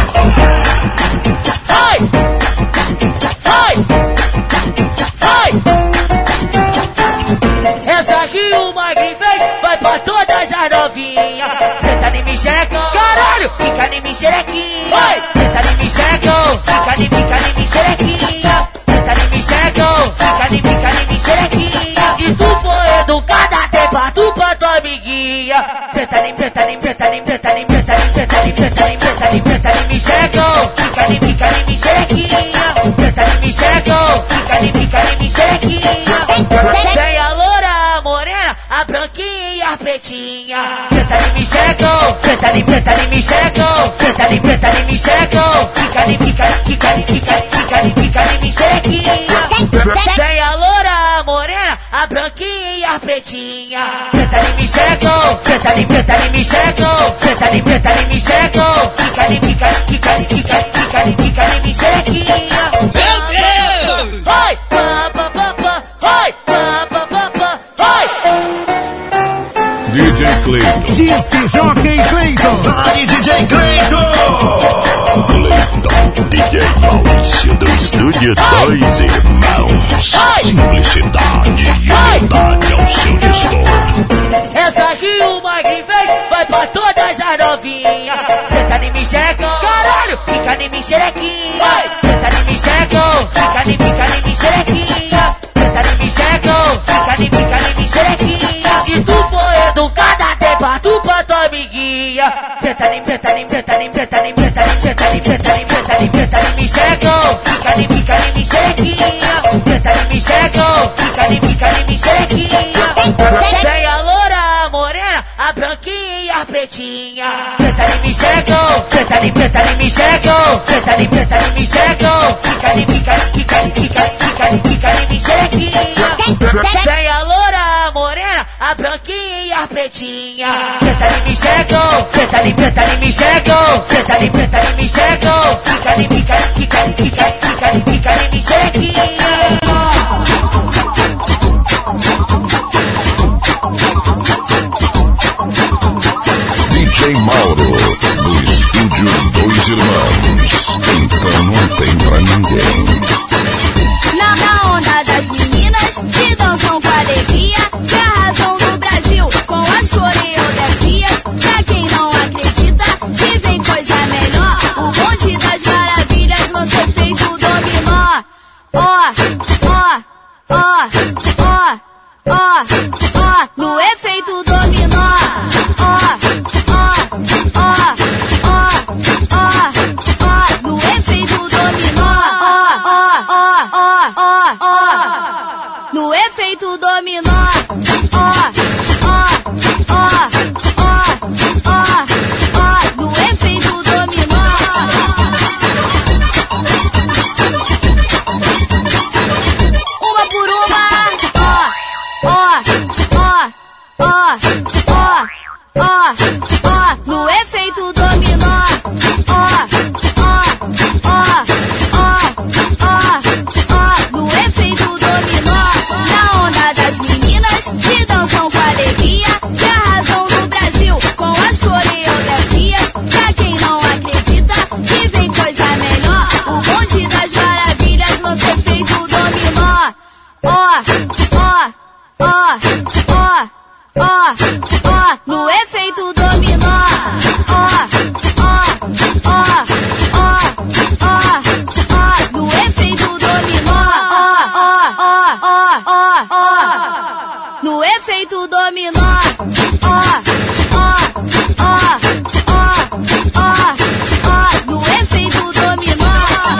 Essa aqui o Magri fez, vai pra todas as novinhas. Senta em mim, xerecão. Caralho, fica em mim, xerequinha. Senta em mim, xerecão. Fica em mim, xerequinha. Senta em mim, xerecão. Fica em mim, xerequinha. Se tu for educada, tem pra tu pra tua amiguinha. Senta em mim, xerecão. Fica em mim, xerequinha. Senta em mim, xerecão. Fica em mim, xerequinha. Vem a loura, a morena, a branquinha e a pretinha. Senta em mim, xerecão. Senta em mim, xerecão. Senta em mim, xerecão. Fica em mim, xerequinha. Vem a loura, a morena, a branquinha e a pretinha. Senta em mim, xerecão. Senta em mim, xerecão. Senta em mim, xerecão. Fica em mim, xerequinha. Disque Jockey Cleiton. Vai, DJ Cleiton. Cleiton, DJ Maurício do Estúdio Dois Irmãos. Simplicidade e humildade ao seu dispor. Essa aqui o Mike fez, vai pra todas as novinhas. Senta em mim, xerecão. Caralho, fica em mim, xerequinha. Senta em mim, xerecão. Fica em mim, xerequinha. Senta em mim, xerecão. Fica em mim, xerequinha. Se tu for educada, tem parto pra tua amiguinha. Senta em mim, xerecão. Fica em mim, xerequinha. Senta em mim, xerecão. Fica em mim, xerequinha. Tem a loura, a morena, a branquinha e a pretinha. Senta em mim, xerecão. Senta em mim, xerecão. Senta em mim, xerecão. Fica em mim, xerequinha. Tem a loura, a morena, a branquinha e a pretinha. Senta em mim, xerecão. Senta em mim, xerecão. Senta em mim, xerecão. Fica em mim, xerequinha. DJ Mauro, do Estúdio Dois Irmãos. Então não tem pra ninguém. Na onda das meninas que dançam com alegria, que é a razão do Brasil com as coreografias. Pra quem não acredita que vem coisa melhor, o bonde das maravilhas no seu efeito dominó. Ó, ó, ó, ó, ó, ó, no efeito dominó. Ó, ó, ó, ó, ó, ó, no efeito dominó. Ó, ó, ó, ó, ó, ó, no efeito dominó. Ó, ó, ó, ó, ó, ó, no efeito dominó. Uma por uma. Ó, ó, ó, ó, ó, ó, ó, no efeito dominó. Ó, ó, ó, ó, ó, ó, no efeito dominó. Na onda das meninas que dançam com alegria, que é a razão do Brasil com as coreografias. Pra quem não acredita que vem coisa melhor, o bonde das maravilhas no seu efeito dominó. Ó, ó, ó, ó, ó, ó, no efeito dominó. Ó, ó, ó, ó, ó, ó, no efeito dominó. Ó, ó, ó, ó, ó, ó, no efeito dominó. Ó, ó, ó, ó, ó, ó, no efeito dominó.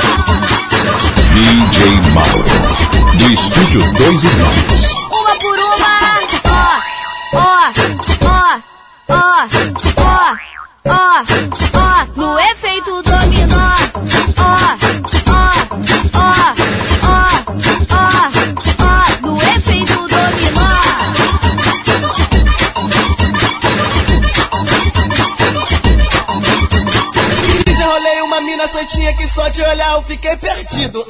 DJ Mauro, do Estúdio Dois Irmãos. Uma por uma. Ó, ó, ó, ó, ó, ó, no efeito dominó. Ó, ó, ó, ó, ó, ó, no efeito dominó. Desenrolei uma mina santinha que só de olhar eu fiquei perdido.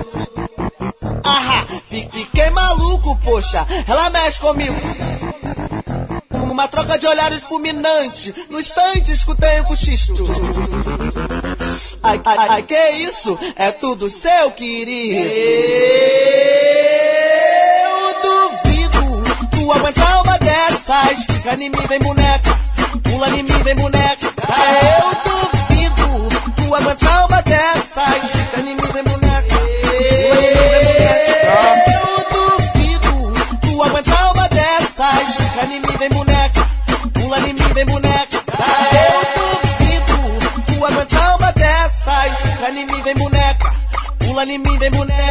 Ahá, fiquei maluco, poxa, ela mexe comigo. Uma troca de olhares fulminante, no instante escutei o cochicho. Ai, ai, ai, que isso? É tudo seu, querido. Eu duvido tu aguentar uma dessas. Fica em mim, vem boneca, pula em mim, vem boneca. Eu duvido tu aguentar uma dessas. Fica em mim, vem boneca, pula em mim, vem boneca. Eu duvido tu aguentar uma dessas. Fica em mim, vem boneca, pula em mim, vem boneca. Eu duvido tu aguentar uma dessas. Fica em mim, vem boneca, pula em mim, vem boneca.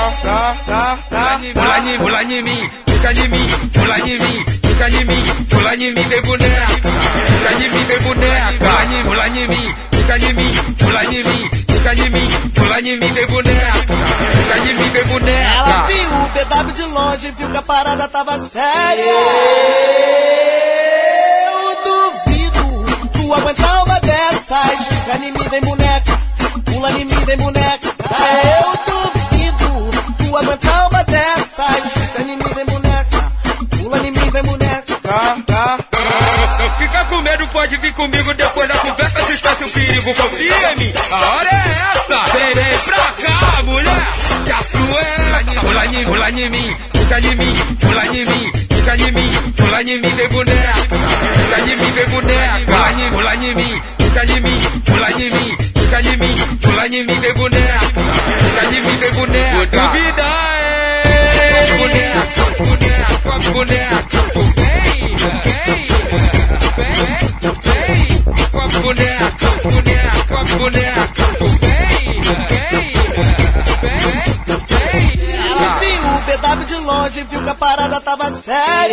Pula em mim, fica em mim, pula em mim, fica em mim, pula em mim, vem boneca. Fica em mim, vem boneca. Pula em mim, fica em mim, pula em mim, fica em mim, pula em mim, vem boneca. Fica em mim, vem boneca. Ela viu o BW de longe, viu que a parada tava séria. Eu duvido tu aguentar uma dessas. Fica em mim, vem boneca, pula em mim, vem boneca. Eu duvido tu aguentar uma dessas. Fica em mim, vem boneca, pula em mim, vem boneca. Fica com pode vir comigo depois da conversa. Se esquece o perigo, confia em mim. A hora é essa. Vem pra cá, mulher. Que a sua é. Pula em mim, fica em mim, pula em mim, fica em mim, pula em mim, vem boneca. Fica em mim, vem boneca. Pula em mim, fica em mim, pula em mim, fica em mim, pula em mim, vem boneca. Fica em mim, vem boneca. Vou duvidar, boneca, boneca, vem, com a boneca, Ela viu o BW de longe, viu que a parada tava séria.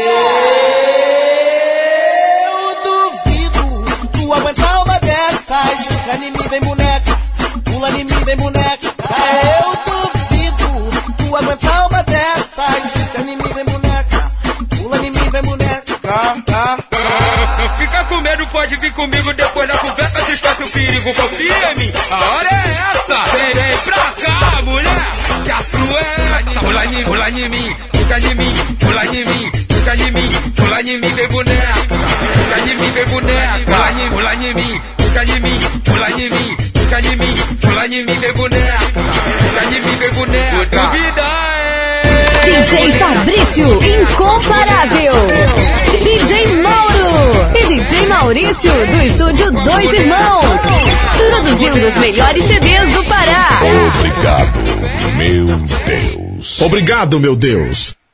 Eu duvido tu aguentar uma dessas. Fica em mim, vem boneca, pula em mim, vem boneca. Eu duvido tu aguentar uma dessas. Fica em mim, vem boneca, pula em mim, vem boneca. Fica com medo, pode vir comigo depois da conversa. Se esquece o perigo, confia em mim. A hora é essa. Vem pra cá, mulher. Que a sua é essa. Pula em mim, fica em mim, pula em mim, fica em mim, pula em mim, vem boneca. Fica em mim, vem boneca. Pula em mim, fica em mim, pula em mim, fica em mim, pula em mim, vem boneca. Fica em mim, vem boneca. Vou duvidar, DJ Fabrício, incomparável. DJ Mauro e DJ Maurício do estúdio Dois Irmãos, produzindo os melhores CDs do Pará. Obrigado, meu Deus. Obrigado, meu Deus.